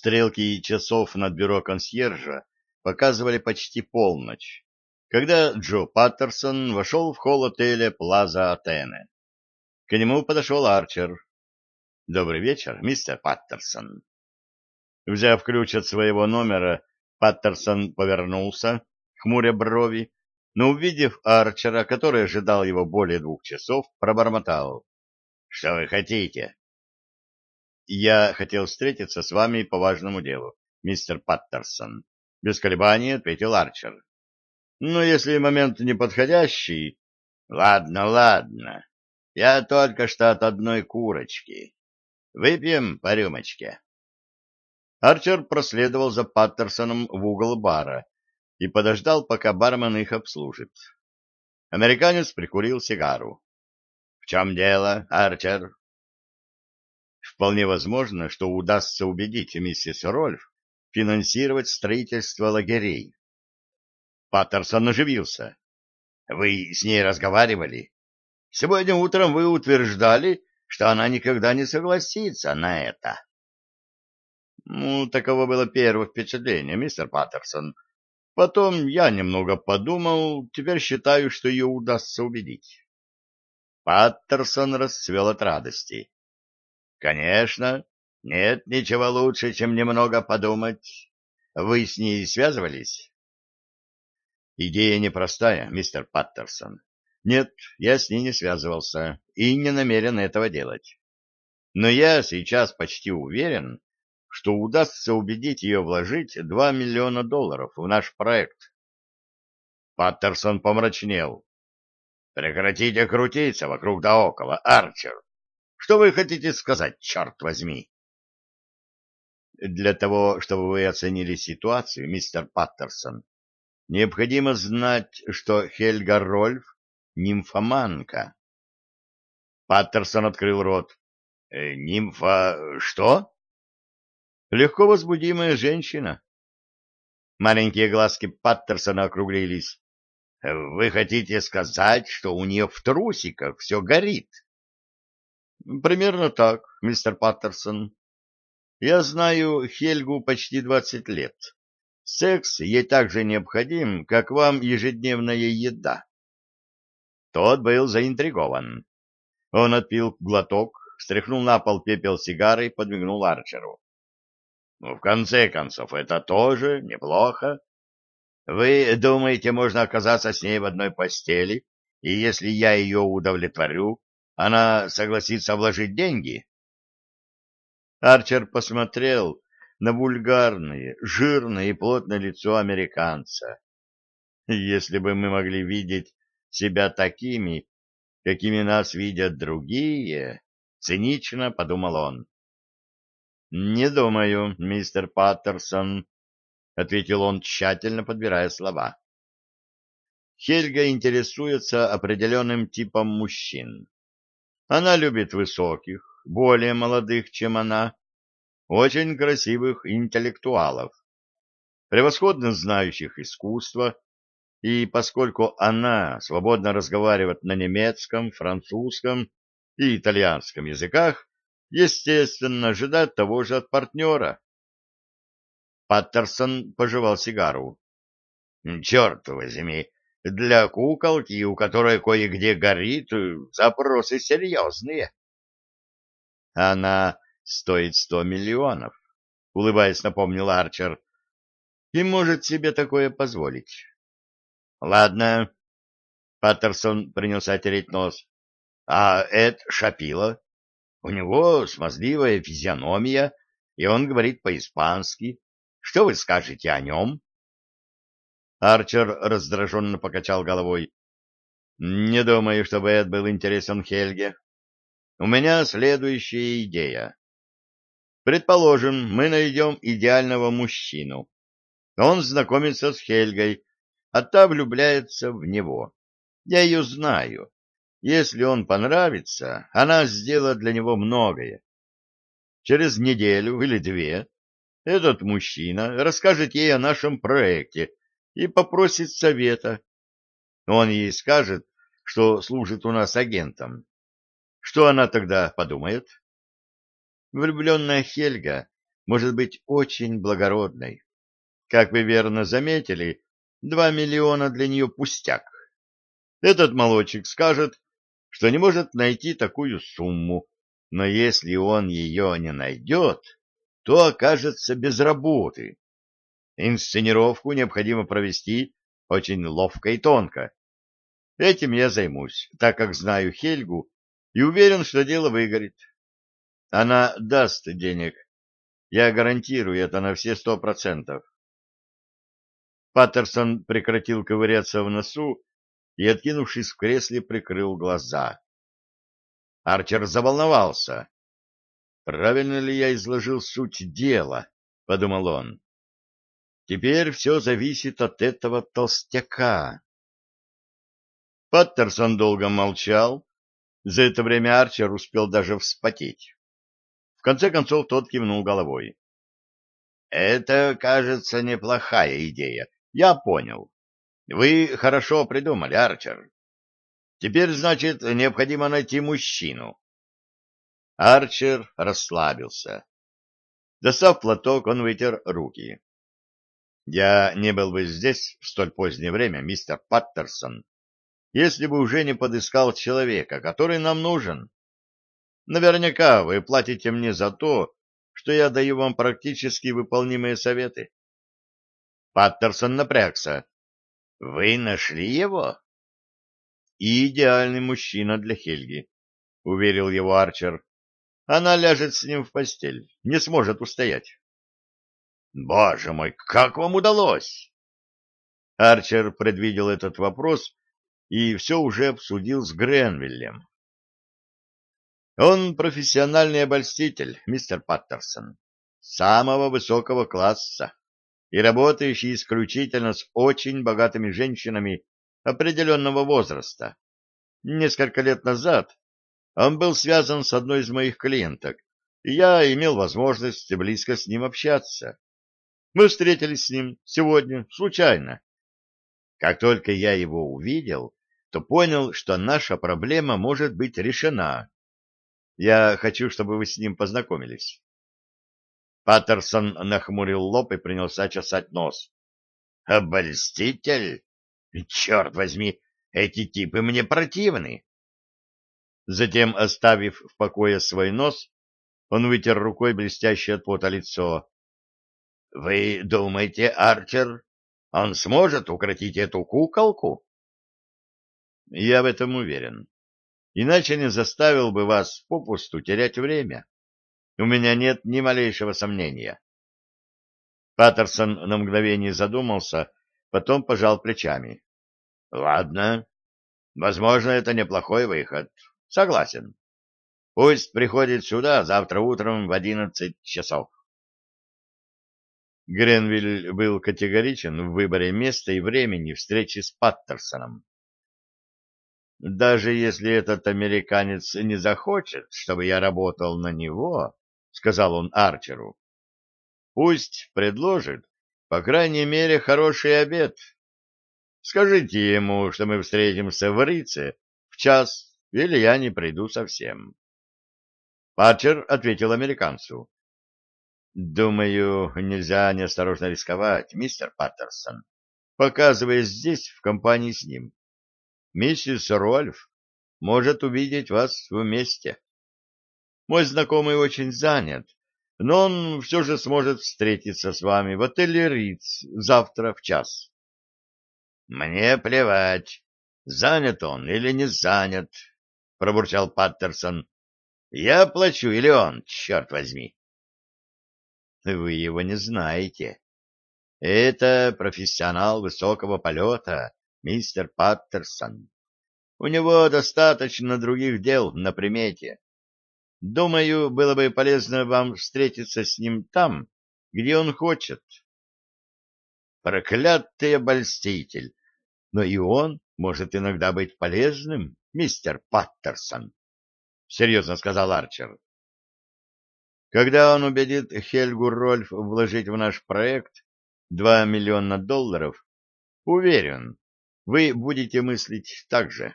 Стрелки часов над бюро консьержа показывали почти полночь, когда Джо Паттерсон вошел в холл отеля Плаза Атене. К нему подошел Арчер. «Добрый вечер, мистер Паттерсон». Взяв ключ от своего номера, Паттерсон повернулся, хмуря брови, но, увидев Арчера, который ожидал его более 2 часов, пробормотал. «Что вы хотите?» «Я хотел встретиться с вами по важному делу, мистер Паттерсон», — без колебаний ответил Арчер. «Но если момент неподходящий...» «Ладно, ладно. Я только что от одной курочки. Выпьем по рюмочке». Арчер проследовал за Паттерсоном в угол бара и подождал, пока бармен их обслужит. Американец прикурил сигару. «В чем дело, Арчер?» Вполне возможно, что удастся убедить миссис Рольф финансировать строительство лагерей. Паттерсон оживился. «Вы с ней разговаривали? Сегодня утром вы утверждали, что она никогда не согласится на это». «Ну, таково было первое впечатление, мистер Паттерсон. Потом я немного подумал, теперь считаю, что ее удастся убедить». Паттерсон расцвел от радости. «Конечно, нет ничего лучше, чем немного подумать. Вы с ней связывались?» «Идея непростая, мистер Паттерсон. Нет, я с ней не связывался и не намерен этого делать. Но я сейчас почти уверен, что удастся убедить ее вложить $2 миллиона в наш проект». Паттерсон помрачнел. «Прекратите крутиться вокруг да около, Арчер. Что вы хотите сказать, черт возьми?» «Для того, чтобы вы оценили ситуацию, мистер Паттерсон, необходимо знать, что Хельга Рольф — нимфоманка». Паттерсон открыл рот. «Нимфа... что?» «Легко возбудимая женщина». Маленькие глазки Паттерсона округлились. «Вы хотите сказать, что у нее в трусиках все горит?» «Примерно так, мистер Паттерсон. Я знаю Хельгу почти 20 лет. Секс ей так же необходим, как вам ежедневная еда». Тот был заинтригован. Он отпил глоток, стряхнул на пол пепел сигары и подмигнул Арчеру. «Ну, в конце концов, это тоже неплохо. Вы думаете, можно оказаться с ней в одной постели, и если я ее удовлетворю, она согласится вложить деньги?» Арчер посмотрел на вульгарное, жирное и плотное лицо американца. «Если бы мы могли видеть себя такими, какими нас видят другие», — цинично подумал он. «Не думаю, мистер Паттерсон», — ответил он, тщательно подбирая слова. «Хельга интересуется определенным типом мужчин. Она любит высоких, более молодых, чем она, очень красивых интеллектуалов, превосходно знающих искусство, и поскольку она свободно разговаривает на немецком, французском и итальянском языках, естественно, ожидает того же от партнера». Паттерсон пожевал сигару. «Черт возьми, для куколки, у которой кое-где горит, запросы серьезные». «Она стоит 100 миллионов», — улыбаясь, напомнил Арчер, — «и может себе такое позволить». «Ладно», — Паттерсон принялся тереть нос, — «а Эд Шапило? У него смазливая физиономия, и он говорит по-испански. Что вы скажете о нем?» Арчер раздраженно покачал головой. «Не думаю, чтобы Эд был интересен Хельге. У меня следующая идея. Предположим, мы найдем идеального мужчину. Он знакомится с Хельгой, а та влюбляется в него. Я ее знаю. Если он понравится, она сделает для него многое. Через неделю или 2 этот мужчина расскажет ей о нашем проекте и попросит совета. Он ей скажет, что служит у нас агентом. Что она тогда подумает? Влюбленная Хельга может быть очень благородной. Как вы верно заметили, 2 миллиона для нее пустяк. Этот молодчик скажет, что не может найти такую сумму, но если он ее не найдет, то окажется без работы. Инсценировку необходимо провести очень ловко и тонко. Этим я займусь, так как знаю Хельгу и уверен, что дело выгорит. Она даст денег. Я гарантирую это на все 100%. Паттерсон прекратил ковыряться в носу и, откинувшись в кресле, прикрыл глаза. Арчер заволновался. «Правильно ли я изложил суть дела?» — подумал он. «Теперь все зависит от этого толстяка». Паттерсон долго молчал. За это время Арчер успел даже вспотеть. В конце концов тот кивнул головой. «Это, кажется, неплохая идея. Я понял. Вы хорошо придумали, Арчер. Теперь, значит, необходимо найти мужчину». Арчер расслабился. Достав платок, он вытер руки. «Я не был бы здесь в столь позднее время, мистер Паттерсон, если бы уже не подыскал человека, который нам нужен. Наверняка вы платите мне за то, что я даю вам практически выполнимые советы». Паттерсон напрягся. «Вы нашли его?» «И идеальный мужчина для Хельги», — уверил его Арчер. «Она ляжет с ним в постель, не сможет устоять». «Боже мой, как вам удалось?» Арчер предвидел этот вопрос и все уже обсудил с Гренвиллем. «Он профессиональный обольститель, мистер Паттерсон, самого высокого класса и работающий исключительно с очень богатыми женщинами определенного возраста. Несколько лет назад он был связан с одной из моих клиенток, и я имел возможность близко с ним общаться. Мы встретились с ним сегодня, случайно. Как только я его увидел, то понял, что наша проблема может быть решена. Я хочу, чтобы вы с ним познакомились». Паттерсон нахмурил лоб и принялся чесать нос. «Обольститель? Черт возьми, эти типы мне противны». Затем, оставив в покое свой нос, он вытер рукой блестящее от пота лицо. «Вы думаете, Арчер, он сможет укротить эту куколку?» «Я в этом уверен. Иначе не заставил бы вас попусту терять время. У меня нет ни малейшего сомнения». Паттерсон на мгновение задумался, потом пожал плечами. «Ладно, возможно, это неплохой выход. Согласен. Пусть приходит сюда завтра утром в 11 часов». Гренвилл был категоричен в выборе места и времени встречи с Паттерсоном. «Даже если этот американец не захочет, чтобы я работал на него, — сказал он Арчеру, — пусть предложит, по крайней мере, хороший обед. Скажите ему, что мы встретимся в Рице в час, или я не приду совсем». Арчер ответил американцу: «Думаю, нельзя неосторожно рисковать, мистер Паттерсон, показываясь здесь в компании с ним. Миссис Рольф может увидеть вас вместе. Мой знакомый очень занят, но он все же сможет встретиться с вами в отеле Риц завтра в час». «Мне плевать, занят он или не занят», — пробурчал Паттерсон. «Я плачу или он, черт возьми?» «Вы его не знаете. Это профессионал высокого полета, мистер Паттерсон. У него достаточно других дел на примете. Думаю, было бы полезно вам встретиться с ним там, где он хочет». «Проклятый обольститель! Но и он может иногда быть полезным, мистер Паттерсон», — серьезно сказал Арчер. «Когда он убедит Хельгу Рольф вложить в наш проект $2 миллиона, уверен, вы будете мыслить так же».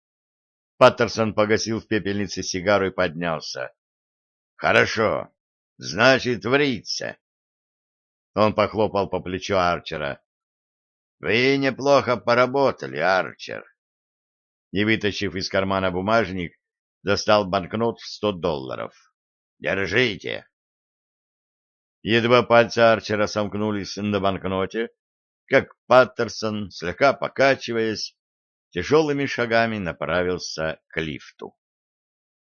Паттерсон погасил в пепельнице сигару и поднялся. «Хорошо. Значит, врится. Он похлопал по плечу Арчера. Вы неплохо поработали, Арчер. И, вытащив из кармана бумажник, достал банкнот в $100. Держите. Едва пальцы Арчера сомкнулись на банкноте, как Паттерсон, слегка покачиваясь, тяжелыми шагами направился к лифту.